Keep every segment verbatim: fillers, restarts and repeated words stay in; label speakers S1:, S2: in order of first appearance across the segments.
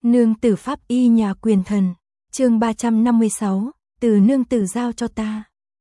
S1: Nương tử pháp y nhà quyền thần, chương ba trăm năm mươi sáu, từ nương tử giao cho ta.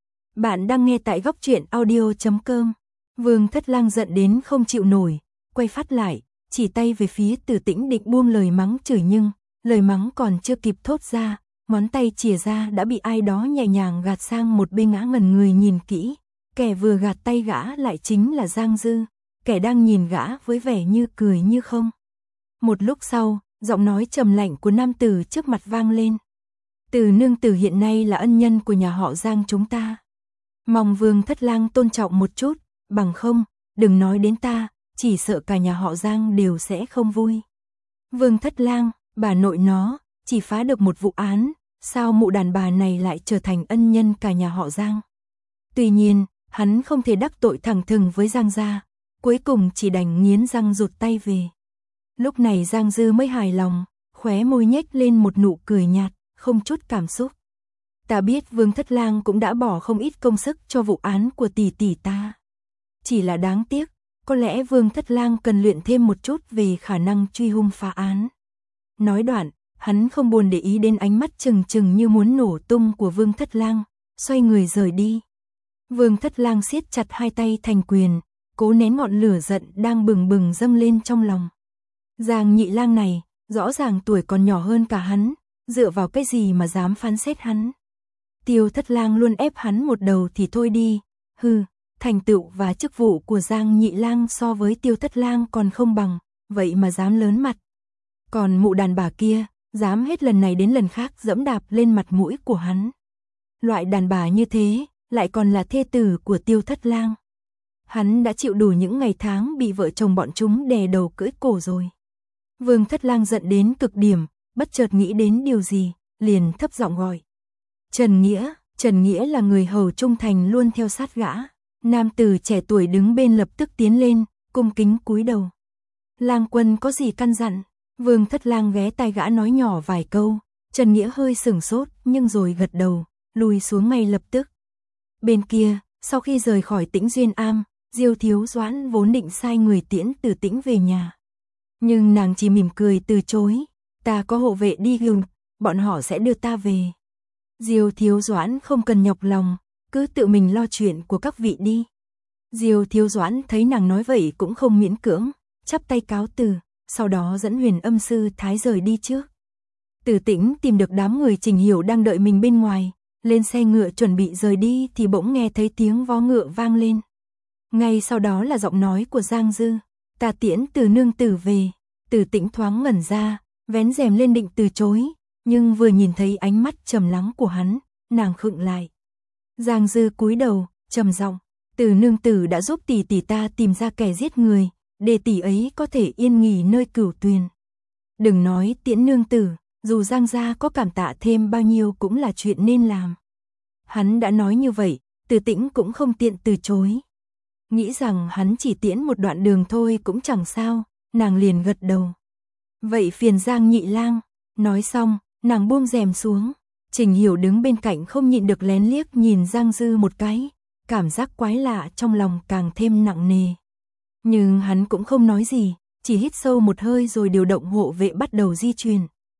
S1: Bạn đang nghe tại góc truyện audio chấm com. Vương Thất Lang giận đến không chịu nổi, quay phát lại, chỉ tay về phía Từ Tĩnh định buông lời mắng chửi, nhưng lời mắng còn chưa kịp thốt ra, ngón tay chìa ra đã bị ai đó nhẹ nhàng gạt sang một bên. Ngã ngẩn người nhìn kỹ, kẻ vừa gạt tay gã lại chính là Giang Dư, kẻ đang nhìn gã với vẻ như cười như không. Một lúc sau, giọng nói trầm lạnh của nam tử trước mặt vang lên. Từ nương tử hiện nay là ân nhân của nhà họ Giang chúng ta. Mong Vương Thất Lang tôn trọng một chút, bằng không, đừng nói đến ta, chỉ sợ cả nhà họ Giang đều sẽ không vui. Vương Thất Lang, bà nội nó, chỉ phá được một vụ án, sao mụ đàn bà này lại trở thành ân nhân cả nhà họ Giang? Tuy nhiên, hắn không thể đắc tội thẳng thừng với Giang gia, cuối cùng chỉ đành nghiến răng rụt tay về. Lúc này Giang Dư mới hài lòng, khóe môi nhếch lên một nụ cười nhạt, không chút cảm xúc. Ta biết Vương Thất Lang cũng đã bỏ không ít công sức cho vụ án của tỷ tỷ ta. Chỉ là đáng tiếc, có lẽ Vương Thất Lang cần luyện thêm một chút về khả năng truy hung phá án. Nói đoạn, hắn không buồn để ý đến ánh mắt trừng trừng như muốn nổ tung của Vương Thất Lang, xoay người rời đi. Vương Thất Lang siết chặt hai tay thành quyền, cố nén ngọn lửa giận đang bừng bừng dâng lên trong lòng. Giang Nhị Lang này, rõ ràng tuổi còn nhỏ hơn cả hắn, dựa vào cái gì mà dám phán xét hắn. Tiêu Thất Lang luôn ép hắn một đầu thì thôi đi, hừ, thành tựu và chức vụ của Giang Nhị Lang so với Tiêu Thất Lang còn không bằng, vậy mà dám lớn mặt. Còn mụ đàn bà kia, dám hết lần này đến lần khác dẫm đạp lên mặt mũi của hắn. Loại đàn bà như thế, lại còn là thê tử của Tiêu Thất Lang. Hắn đã chịu đủ những ngày tháng bị vợ chồng bọn chúng đè đầu cưỡi cổ rồi. Vương Thất Lang giận đến cực điểm, bất chợt nghĩ đến điều gì, liền thấp giọng gọi. Trần Nghĩa, Trần Nghĩa là người hầu trung thành luôn theo sát gã. Nam tử trẻ tuổi đứng bên lập tức tiến lên, cung kính cúi đầu. Lang quân có gì căn dặn? Vương Thất Lang ghé tai gã nói nhỏ vài câu, Trần Nghĩa hơi sửng sốt nhưng rồi gật đầu, lùi xuống ngay lập tức. Bên kia, sau khi rời khỏi Tĩnh Duyên Am, Diêu Thiếu Doãn vốn định sai người tiễn Từ Tĩnh về nhà. Nhưng nàng chỉ mỉm cười từ chối, ta có hộ vệ đi gừng, bọn họ sẽ đưa ta về. Diêu Thiếu Doãn không cần nhọc lòng, cứ tự mình lo chuyện của các vị đi. Diêu Thiếu Doãn thấy nàng nói vậy cũng không miễn cưỡng, chắp tay cáo từ, sau đó dẫn Huyền Âm sư Thái rời đi trước. Từ Tĩnh tìm được đám người Trình Hiểu đang đợi mình bên ngoài, lên xe ngựa chuẩn bị rời đi thì bỗng nghe thấy tiếng vó ngựa vang lên. Ngay sau đó là giọng nói của Giang Dư, ta tiễn Từ nương tử về. Từ Tĩnh thoáng ngẩn ra, vén rèm lên định từ chối, nhưng vừa nhìn thấy ánh mắt trầm lắng của hắn, nàng khựng lại. Giang Dư cúi đầu, trầm giọng, Từ nương tử đã giúp tỷ tỷ ta tìm ra kẻ giết người, để tỷ ấy có thể yên nghỉ nơi Cửu Tuyền. Đừng nói tiễn nương tử, dù Giang gia có cảm tạ thêm bao nhiêu cũng là chuyện nên làm. Hắn đã nói như vậy, Từ Tĩnh cũng không tiện từ chối. Nghĩ rằng hắn chỉ tiễn một đoạn đường thôi cũng chẳng sao, nàng liền gật đầu. Vậy phiền Giang Nhị Lang. Nói xong, nàng buông rèm xuống. Trình Hiểu đứng bên cạnh không nhịn được lén liếc nhìn Giang Dư một cái, cảm giác quái lạ trong lòng càng thêm nặng nề. Nhưng hắn cũng không nói gì, chỉ hít sâu một hơi rồi điều động hộ vệ bắt đầu di chuyển.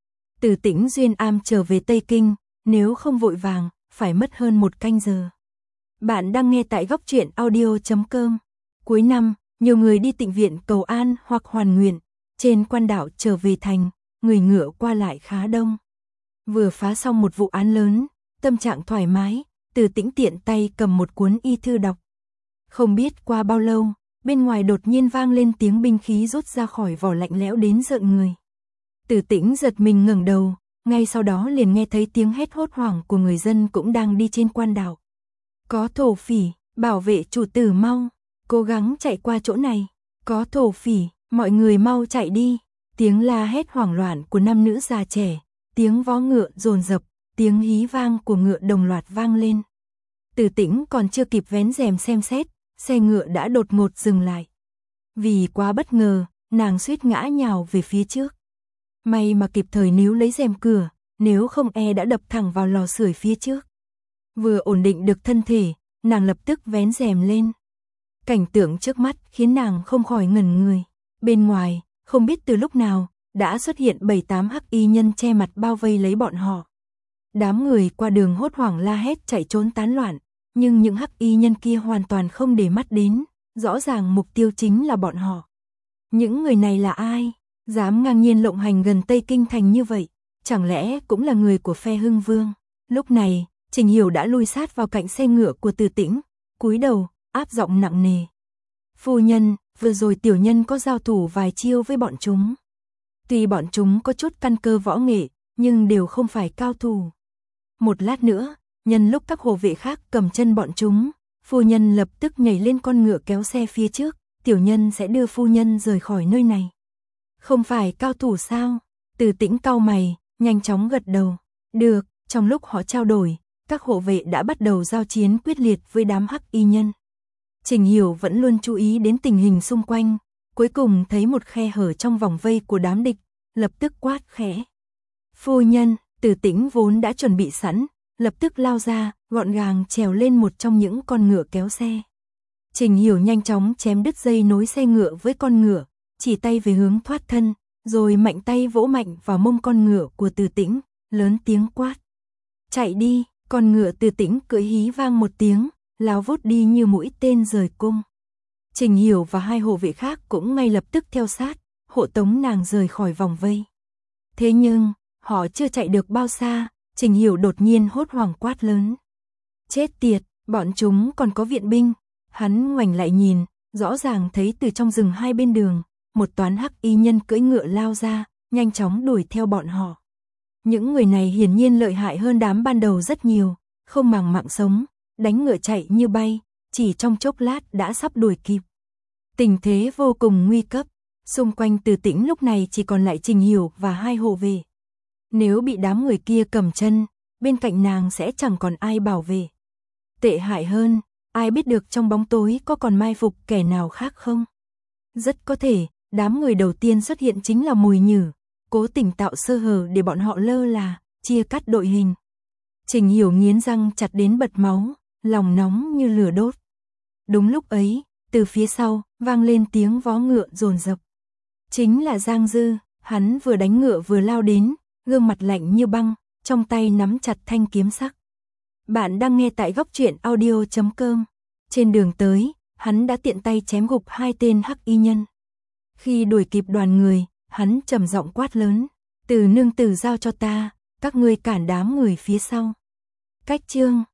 S1: Từ Tĩnh Duyên Am trở về Tây Kinh, nếu không vội vàng, phải mất hơn một canh giờ. Bạn đang nghe tại góc truyện audio chấm com. Cuối năm, nhiều người đi tịnh viện cầu an hoặc hoàn nguyện, trên quan đảo trở về thành, người ngựa qua lại khá đông. Vừa phá xong một vụ án lớn, tâm trạng thoải mái, Từ Tĩnh tiện tay cầm một cuốn y thư đọc. Không biết qua bao lâu, bên ngoài đột nhiên vang lên tiếng binh khí rút ra khỏi vỏ lạnh lẽo đến rợn người. Từ Tĩnh giật mình ngẩng đầu, ngay sau đó liền nghe thấy tiếng hét hốt hoảng của người dân cũng đang đi trên quan đảo. Có thổ phỉ, bảo vệ chủ tử mau, cố gắng chạy qua chỗ này. Có thổ phỉ, mọi người mau chạy đi. Tiếng la hét hoảng loạn của nam nữ già trẻ, tiếng vó ngựa dồn dập, tiếng hí vang của ngựa đồng loạt vang lên. Từ Tĩnh còn chưa kịp vén rèm xem xét, xe ngựa đã đột ngột dừng lại. Vì quá bất ngờ, nàng suýt ngã nhào về phía trước. May mà kịp thời níu lấy rèm cửa, nếu không e đã đập thẳng vào lò sưởi phía trước. Vừa ổn định được thân thể, nàng lập tức vén rèm lên. Cảnh tượng trước mắt khiến nàng không khỏi ngẩn người. Bên ngoài, không biết từ lúc nào, đã xuất hiện bảy tám hắc y nhân che mặt bao vây lấy bọn họ. Đám người qua đường hốt hoảng la hét chạy trốn tán loạn, nhưng những hắc y nhân kia hoàn toàn không để mắt đến, rõ ràng mục tiêu chính là bọn họ. Những người này là ai? Dám ngang nhiên lộng hành gần Tây Kinh Thành như vậy, chẳng lẽ cũng là người của phe Hưng Vương? Lúc này, Trình Hiểu đã lui sát vào cạnh xe ngựa của Từ Tĩnh, cúi đầu, áp giọng nặng nề. Phu nhân, vừa rồi tiểu nhân có giao thủ vài chiêu với bọn chúng. Tuy bọn chúng có chút căn cơ võ nghệ, nhưng đều không phải cao thủ. Một lát nữa, nhân lúc các hộ vệ khác cầm chân bọn chúng, phu nhân lập tức nhảy lên con ngựa kéo xe phía trước, tiểu nhân sẽ đưa phu nhân rời khỏi nơi này. Không phải cao thủ sao? Từ Tĩnh cau mày, nhanh chóng gật đầu. Được, trong lúc họ trao đổi, các hộ vệ đã bắt đầu giao chiến quyết liệt với đám hắc y nhân. Trình Hiểu vẫn luôn chú ý đến tình hình xung quanh, cuối cùng thấy một khe hở trong vòng vây của đám địch, lập tức quát khẽ. Phu nhân, Từ Tĩnh vốn đã chuẩn bị sẵn, lập tức lao ra, gọn gàng trèo lên một trong những con ngựa kéo xe. Trình Hiểu nhanh chóng chém đứt dây nối xe ngựa với con ngựa, chỉ tay về hướng thoát thân, rồi mạnh tay vỗ mạnh vào mông con ngựa của Từ Tĩnh, lớn tiếng quát. Chạy đi, con ngựa Từ Tĩnh cưỡi hí vang một tiếng, lao vút đi như mũi tên rời cung. Trình Hiểu và hai hộ vệ khác cũng ngay lập tức theo sát, hộ tống nàng rời khỏi vòng vây. Thế nhưng, họ chưa chạy được bao xa, Trình Hiểu đột nhiên hốt hoảng quát lớn. Chết tiệt, bọn chúng còn có viện binh. Hắn ngoảnh lại nhìn, rõ ràng thấy từ trong rừng hai bên đường, một toán hắc y nhân cưỡi ngựa lao ra, nhanh chóng đuổi theo bọn họ. Những người này hiển nhiên lợi hại hơn đám ban đầu rất nhiều, không màng mạng sống, đánh ngựa chạy như bay, chỉ trong chốc lát đã sắp đuổi kịp. Tình thế vô cùng nguy cấp, xung quanh Từ Tĩnh lúc này chỉ còn lại Trình Hiểu và hai hộ vệ. Nếu bị đám người kia cầm chân, bên cạnh nàng sẽ chẳng còn ai bảo vệ. Tệ hại hơn, ai biết được trong bóng tối có còn mai phục kẻ nào khác không? Rất có thể, đám người đầu tiên xuất hiện chính là Mùi Nhử, cố tình tạo sơ hở để bọn họ lơ là, chia cắt đội hình. Trình Hiểu nghiến răng chặt đến bật máu, lòng nóng như lửa đốt. Đúng lúc ấy, từ phía sau, vang lên tiếng vó ngựa dồn dập. Chính là Giang Dư, hắn vừa đánh ngựa vừa lao đến, gương mặt lạnh như băng, trong tay nắm chặt thanh kiếm sắc. Bạn đang nghe tại góc truyện audio chấm com. Trên đường tới, hắn đã tiện tay chém gục hai tên hắc y nhân. Khi đuổi kịp đoàn người, hắn trầm giọng quát lớn. Từ nương tử giao cho ta, các ngươi cản đám người phía sau. Cách chương